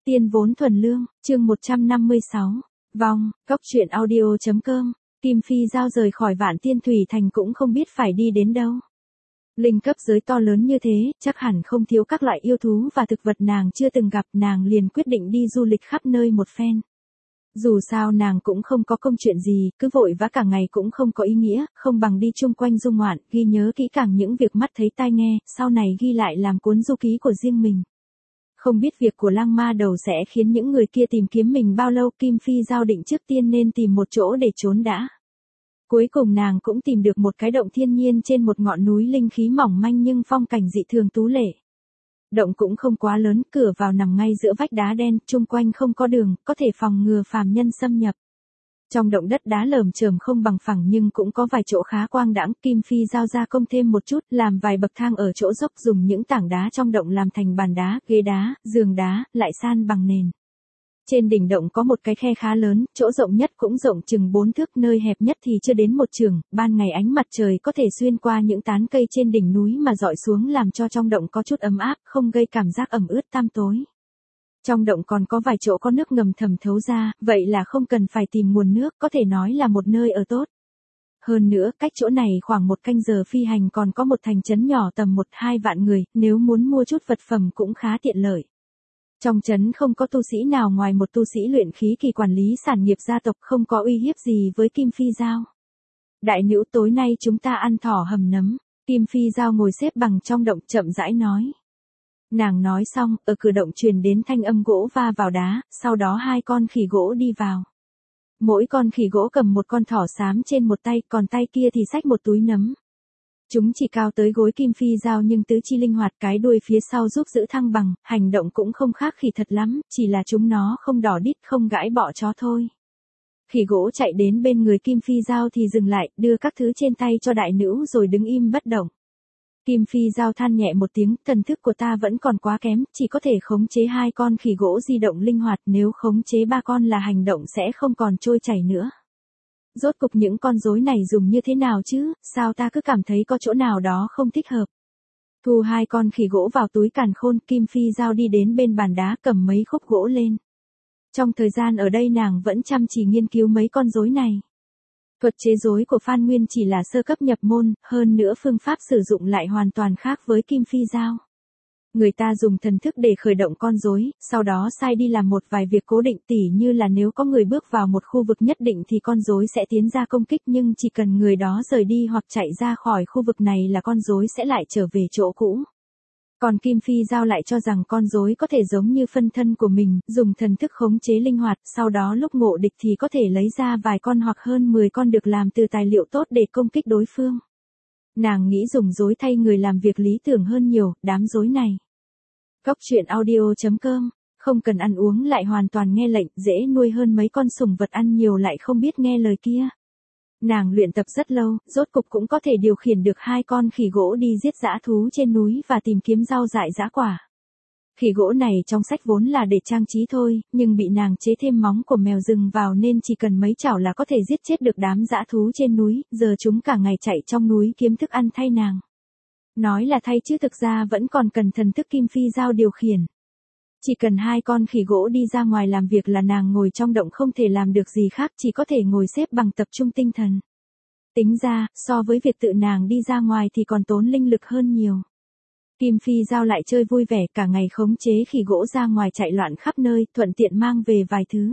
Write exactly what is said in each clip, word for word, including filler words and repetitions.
Tiên vốn thuần lương, chương một trăm năm mươi sáu. Vong, Cốc truyện audio.com. Kim Phi Giao rời khỏi Vạn Tiên Thủy Thành cũng không biết phải đi đến đâu. Linh cấp giới to lớn như thế, chắc hẳn không thiếu các loại yêu thú và thực vật nàng chưa từng gặp, nàng liền quyết định đi du lịch khắp nơi một phen. Dù sao nàng cũng không có công chuyện gì, cứ vội vã cả ngày cũng không có ý nghĩa, không bằng đi chung quanh du ngoạn, ghi nhớ kỹ càng những việc mắt thấy tai nghe, sau này ghi lại làm cuốn du ký của riêng mình. Không biết việc của Lang Ma Đầu sẽ khiến những người kia tìm kiếm mình bao lâu, Kim Phi Giao định trước tiên nên tìm một chỗ để trốn đã. Cuối cùng nàng cũng tìm được một cái động thiên nhiên trên một ngọn núi linh khí mỏng manh nhưng phong cảnh dị thường tú lệ. Động cũng không quá lớn, cửa vào nằm ngay giữa vách đá đen, chung quanh không có đường, có thể phòng ngừa phàm nhân xâm nhập. Trong động đất đá lởm chởm không bằng phẳng nhưng cũng có vài chỗ khá quang đãng, Kim Phi Giao gia công thêm một chút, làm vài bậc thang ở chỗ dốc, dùng những tảng đá trong động làm thành bàn đá, ghế đá, giường đá, lại san bằng nền. Trên đỉnh động có một cái khe khá lớn, chỗ rộng nhất cũng rộng chừng bốn thước, nơi hẹp nhất thì chưa đến một trượng, ban ngày ánh mặt trời có thể xuyên qua những tán cây trên đỉnh núi mà dọi xuống làm cho trong động có chút ấm áp, không gây cảm giác ẩm ướt tăm tối. Trong động còn có vài chỗ có nước ngầm thẩm thấu ra, vậy là không cần phải tìm nguồn nước, có thể nói là một nơi ở tốt. Hơn nữa, cách chỗ này khoảng một canh giờ phi hành còn có một thành trấn nhỏ tầm một hai vạn người, nếu muốn mua chút vật phẩm cũng khá tiện lợi. Trong trấn không có tu sĩ nào ngoài một tu sĩ luyện khí kỳ quản lý sản nghiệp gia tộc, không có uy hiếp gì với Kim Phi Giao. Đại nữ, tối nay chúng ta ăn thỏ hầm nấm. Kim Phi Giao ngồi xếp bằng trong động chậm rãi nói. Nàng nói xong, ở cửa động truyền đến thanh âm gỗ va vào đá, sau đó hai con khỉ gỗ đi vào. Mỗi con khỉ gỗ cầm một con thỏ xám trên một tay, còn tay kia thì xách một túi nấm. Chúng chỉ cao tới gối Kim Phi Giao nhưng tứ chi linh hoạt, cái đuôi phía sau giúp giữ thăng bằng, hành động cũng không khác khỉ thật lắm, chỉ là chúng nó không đỏ đít không gãi bọ chó thôi. Khỉ gỗ chạy đến bên người Kim Phi Giao thì dừng lại, đưa các thứ trên tay cho đại nữ rồi đứng im bất động. Kim Phi Giao than nhẹ một tiếng, thần thức của ta vẫn còn quá kém, chỉ có thể khống chế hai con khỉ gỗ di động linh hoạt, nếu khống chế ba con là hành động sẽ không còn trôi chảy nữa. Rốt cục những con rối này dùng như thế nào chứ, sao ta cứ cảm thấy có chỗ nào đó không thích hợp. Thu hai con khỉ gỗ vào túi càn khôn, Kim Phi Giao đi đến bên bàn đá cầm mấy khúc gỗ lên. Trong thời gian ở đây nàng vẫn chăm chỉ nghiên cứu mấy con rối này. Thuật chế rối của Phan Nguyên chỉ là sơ cấp nhập môn, hơn nữa phương pháp sử dụng lại hoàn toàn khác với Kim Phi Giao. Người ta dùng thần thức để khởi động con rối, sau đó sai đi làm một vài việc cố định, tỉ như là nếu có người bước vào một khu vực nhất định thì con rối sẽ tiến ra công kích, nhưng chỉ cần người đó rời đi hoặc chạy ra khỏi khu vực này là con rối sẽ lại trở về chỗ cũ. Còn Kim Phi Giao lại cho rằng con rối có thể giống như phân thân của mình, dùng thần thức khống chế linh hoạt, sau đó lúc ngộ địch thì có thể lấy ra vài con hoặc hơn mười con được làm từ tài liệu tốt để công kích đối phương. Nàng nghĩ dùng rối thay người làm việc lý tưởng hơn nhiều, đám rối này. Cốc truyện audio.com, không cần ăn uống lại hoàn toàn nghe lệnh, dễ nuôi hơn mấy con sủng vật ăn nhiều lại không biết nghe lời kia. Nàng luyện tập rất lâu, rốt cục cũng có thể điều khiển được hai con khỉ gỗ đi giết dã thú trên núi và tìm kiếm rau dại dã quả. Khỉ gỗ này trong sách vốn là để trang trí thôi, nhưng bị nàng chế thêm móng của mèo rừng vào nên chỉ cần mấy chảo là có thể giết chết được đám dã thú trên núi, giờ chúng cả ngày chạy trong núi kiếm thức ăn thay nàng. Nói là thay chứ thực ra vẫn còn cần thần thức Kim Phi Giao điều khiển. Chỉ cần hai con khỉ gỗ đi ra ngoài làm việc là nàng ngồi trong động không thể làm được gì khác, chỉ có thể ngồi xếp bằng tập trung tinh thần. Tính ra, so với việc tự nàng đi ra ngoài thì còn tốn linh lực hơn nhiều. Kim Phi Giao lại chơi vui vẻ cả ngày khống chế khỉ gỗ ra ngoài chạy loạn khắp nơi, thuận tiện mang về vài thứ.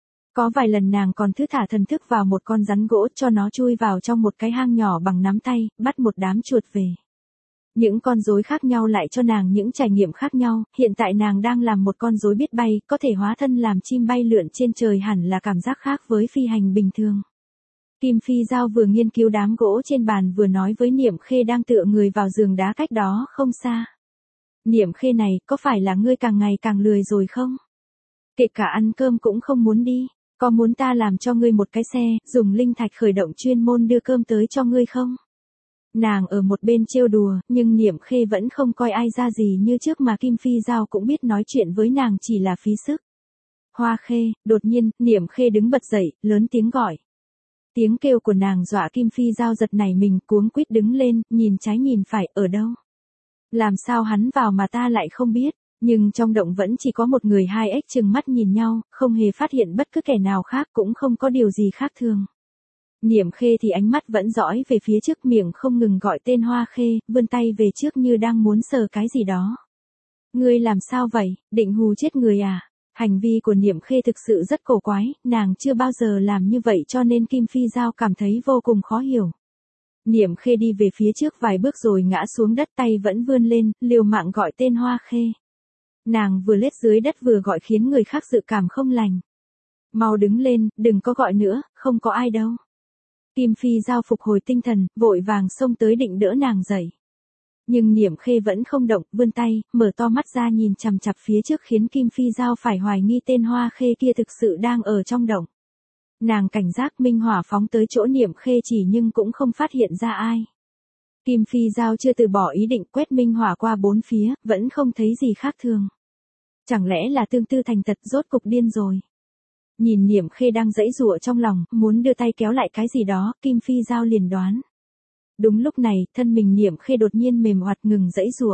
Có vài lần nàng còn thứ thả thần thức vào một con rắn gỗ cho nó chui vào trong một cái hang nhỏ bằng nắm tay, bắt một đám chuột về. Những con rối khác nhau lại cho nàng những trải nghiệm khác nhau, hiện tại nàng đang làm một con rối biết bay, có thể hóa thân làm chim bay lượn trên trời, hẳn là cảm giác khác với phi hành bình thường. Kim Phi Giao vừa nghiên cứu đám gỗ trên bàn vừa nói với Niệm Khê đang tựa người vào giường đá cách đó không xa. Niệm Khê này, có phải là ngươi càng ngày càng lười rồi không? Kể cả ăn cơm cũng không muốn đi, có muốn ta làm cho ngươi một cái xe, dùng linh thạch khởi động chuyên môn đưa cơm tới cho ngươi không? Nàng ở một bên trêu đùa, nhưng Niệm Khê vẫn không coi ai ra gì như trước mà Kim Phi Giao cũng biết nói chuyện với nàng chỉ là phí sức. Hoa Khê, đột nhiên, Niệm Khê đứng bật dậy, lớn tiếng gọi. Tiếng kêu của nàng dọa Kim Phi Giao giật nảy mình, cuống quýt đứng lên, nhìn trái nhìn phải, ở đâu? Làm sao hắn vào mà ta lại không biết? Nhưng trong động vẫn chỉ có một người hai ếch chừng mắt nhìn nhau, không hề phát hiện bất cứ kẻ nào khác, cũng không có điều gì khác thường. Niệm Khê thì ánh mắt vẫn dõi về phía trước, miệng không ngừng gọi tên Hoa Khê, vươn tay về trước như đang muốn sờ cái gì đó. Ngươi làm sao vậy, định hù chết người à? Hành vi của Niệm Khê thực sự rất cổ quái, nàng chưa bao giờ làm như vậy cho nên Kim Phi Giao cảm thấy vô cùng khó hiểu. Niệm Khê đi về phía trước vài bước rồi ngã xuống đất, tay vẫn vươn lên, liều mạng gọi tên Hoa Khê. Nàng vừa lết dưới đất vừa gọi khiến người khác dự cảm không lành. Mau đứng lên, đừng có gọi nữa, không có ai đâu. Kim Phi Giao phục hồi tinh thần, vội vàng xông tới định đỡ nàng dậy. Nhưng Niệm Khê vẫn không động, vươn tay, mở to mắt ra nhìn chằm chằm phía trước khiến Kim Phi Giao phải hoài nghi tên Hoa Khê kia thực sự đang ở trong động. Nàng cảnh giác minh hỏa phóng tới chỗ Niệm Khê chỉ nhưng cũng không phát hiện ra ai. Kim Phi Giao chưa từ bỏ ý định, quét minh hỏa qua bốn phía, vẫn không thấy gì khác thường. Chẳng lẽ là Tương Tư thành tật rốt cục điên rồi. Nhìn Niệm Khê đang giãy giụa trong lòng, muốn đưa tay kéo lại cái gì đó, Kim Phi Giao liền đoán. Đúng lúc này, thân mình Niệm Khê đột nhiên mềm oặt ngừng giãy giụa.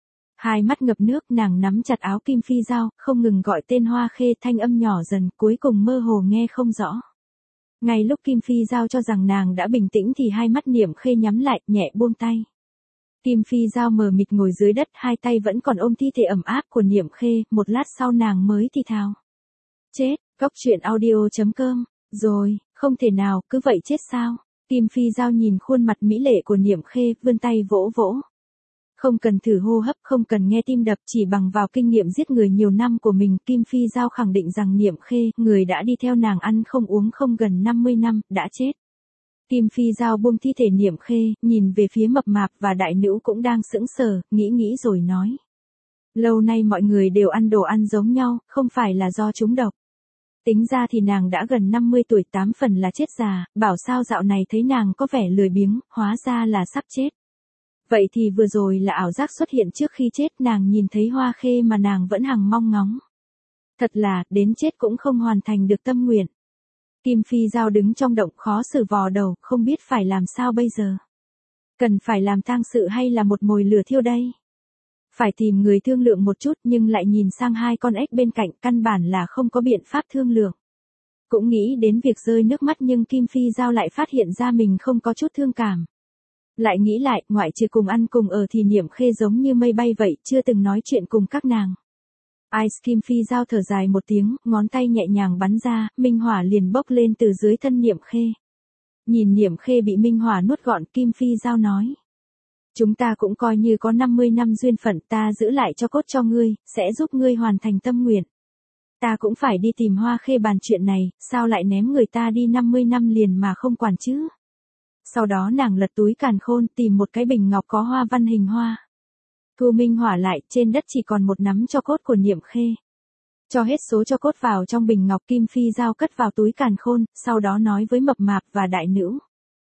Hai mắt ngập nước, nàng nắm chặt áo Kim Phi Giao, không ngừng gọi tên Hoa Khê, thanh âm nhỏ dần, cuối cùng mơ hồ nghe không rõ. Ngay lúc Kim Phi Giao cho rằng nàng đã bình tĩnh thì hai mắt Niệm Khê nhắm lại, nhẹ buông tay. Kim Phi Giao mờ mịt ngồi dưới đất, hai tay vẫn còn ôm thi thể ẩm áp của Niệm Khê, một lát sau nàng mới thì thào. Chết, Cóc Truyện Audio chấm com, rồi, không thể nào, cứ vậy chết sao? Kim Phi Giao nhìn khuôn mặt mỹ lệ của Niệm Khê, vươn tay vỗ vỗ. Không cần thử hô hấp, không cần nghe tim đập, chỉ bằng vào kinh nghiệm giết người nhiều năm của mình, Kim Phi Giao khẳng định rằng Niệm Khê, người đã đi theo nàng ăn không uống không gần năm mươi năm, đã chết. Kim Phi Giao buông thi thể Niệm Khê, nhìn về phía Mập Mạp và Đại Nữu cũng đang sững sờ, nghĩ nghĩ rồi nói. Lâu nay mọi người đều ăn đồ ăn giống nhau, không phải là do trúng độc. Tính ra thì nàng đã gần năm mươi tuổi, tám phần là chết già, bảo sao dạo này thấy nàng có vẻ lười biếng, hóa ra là sắp chết. Vậy thì vừa rồi là ảo giác xuất hiện trước khi chết, nàng nhìn thấy Hoa Khê mà nàng vẫn hằng mong ngóng. Thật là, đến chết cũng không hoàn thành được tâm nguyện. Kim Phi Giao đứng trong động khó xử vò đầu, không biết phải làm sao bây giờ. Cần phải làm tang sự hay là một mồi lửa thiêu đây? Phải tìm người thương lượng một chút nhưng lại nhìn sang hai con ếch bên cạnh, căn bản là không có biện pháp thương lượng. Cũng nghĩ đến việc rơi nước mắt nhưng Kim Phi Giao lại phát hiện ra mình không có chút thương cảm. Lại nghĩ lại, ngoại trừ cùng ăn cùng ở thì Niệm Khê giống như mây bay vậy, chưa từng nói chuyện cùng các nàng. Ice Kim Phi Giao thở dài một tiếng, ngón tay nhẹ nhàng bắn ra, minh hỏa liền bốc lên từ dưới thân Niệm Khê. Nhìn Niệm Khê bị minh hỏa nuốt gọn, Kim Phi Giao nói. Chúng ta cũng coi như có năm mươi năm duyên phận, ta giữ lại cho cốt cho ngươi, sẽ giúp ngươi hoàn thành tâm nguyện. Ta cũng phải đi tìm Hoa Khê bàn chuyện này, sao lại ném người ta đi năm mươi năm liền mà không quản chứ? Sau đó nàng lật túi càn khôn tìm một cái bình ngọc có hoa văn hình hoa. Thu minh hỏa lại, trên đất chỉ còn một nắm cho cốt của Niệm Khê. Cho hết số cho cốt vào trong bình ngọc, Kim Phi Giao cất vào túi càn khôn, sau đó nói với Mập Mạp và Đại Nữu.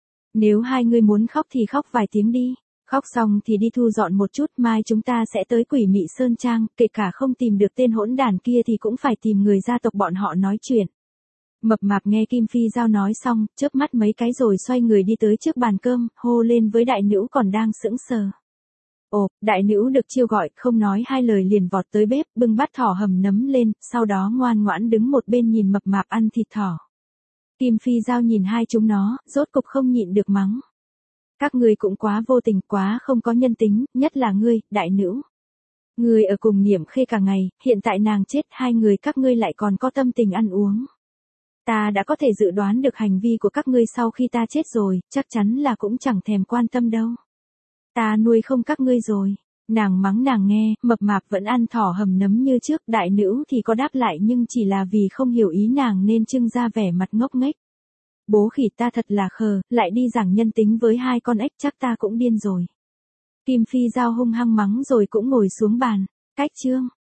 Nếu hai người muốn khóc thì khóc vài tiếng đi. Khóc xong thì đi thu dọn một chút, mai chúng ta sẽ tới Quỷ Mị Sơn Trang, kể cả không tìm được tên hỗn đản kia thì cũng phải tìm người gia tộc bọn họ nói chuyện. Mập Mạp nghe Kim Phi Giao nói xong, chớp mắt mấy cái rồi xoay người đi tới trước bàn cơm, hô lên với Đại Nữu còn đang sững sờ. Ồ, Đại Nữu được chiêu gọi, không nói hai lời liền vọt tới bếp, bưng bát thỏ hầm nấm lên, sau đó ngoan ngoãn đứng một bên nhìn Mập Mạp ăn thịt thỏ. Kim Phi Giao nhìn hai chúng nó, rốt cục không nhịn được mắng. Các ngươi cũng quá vô tình, quá không có nhân tính, nhất là ngươi, Đại Nữu. Ngươi ở cùng Niệm Khê cả ngày, hiện tại nàng chết, hai người các ngươi lại còn có tâm tình ăn uống. Ta đã có thể dự đoán được hành vi của các ngươi sau khi ta chết rồi, chắc chắn là cũng chẳng thèm quan tâm đâu. Ta nuôi không các ngươi rồi. Nàng mắng nàng nghe, Mập Mạp vẫn ăn thỏ hầm nấm như trước, Đại Nữu thì có đáp lại nhưng chỉ là vì không hiểu ý nàng nên trưng ra vẻ mặt ngốc nghếch. Bố khỉ ta thật là khờ, lại đi giảng nhân tính với hai con ếch, chắc ta cũng điên rồi. Kim Phi Giao hung hăng mắng rồi cũng ngồi xuống bàn. Cách chương.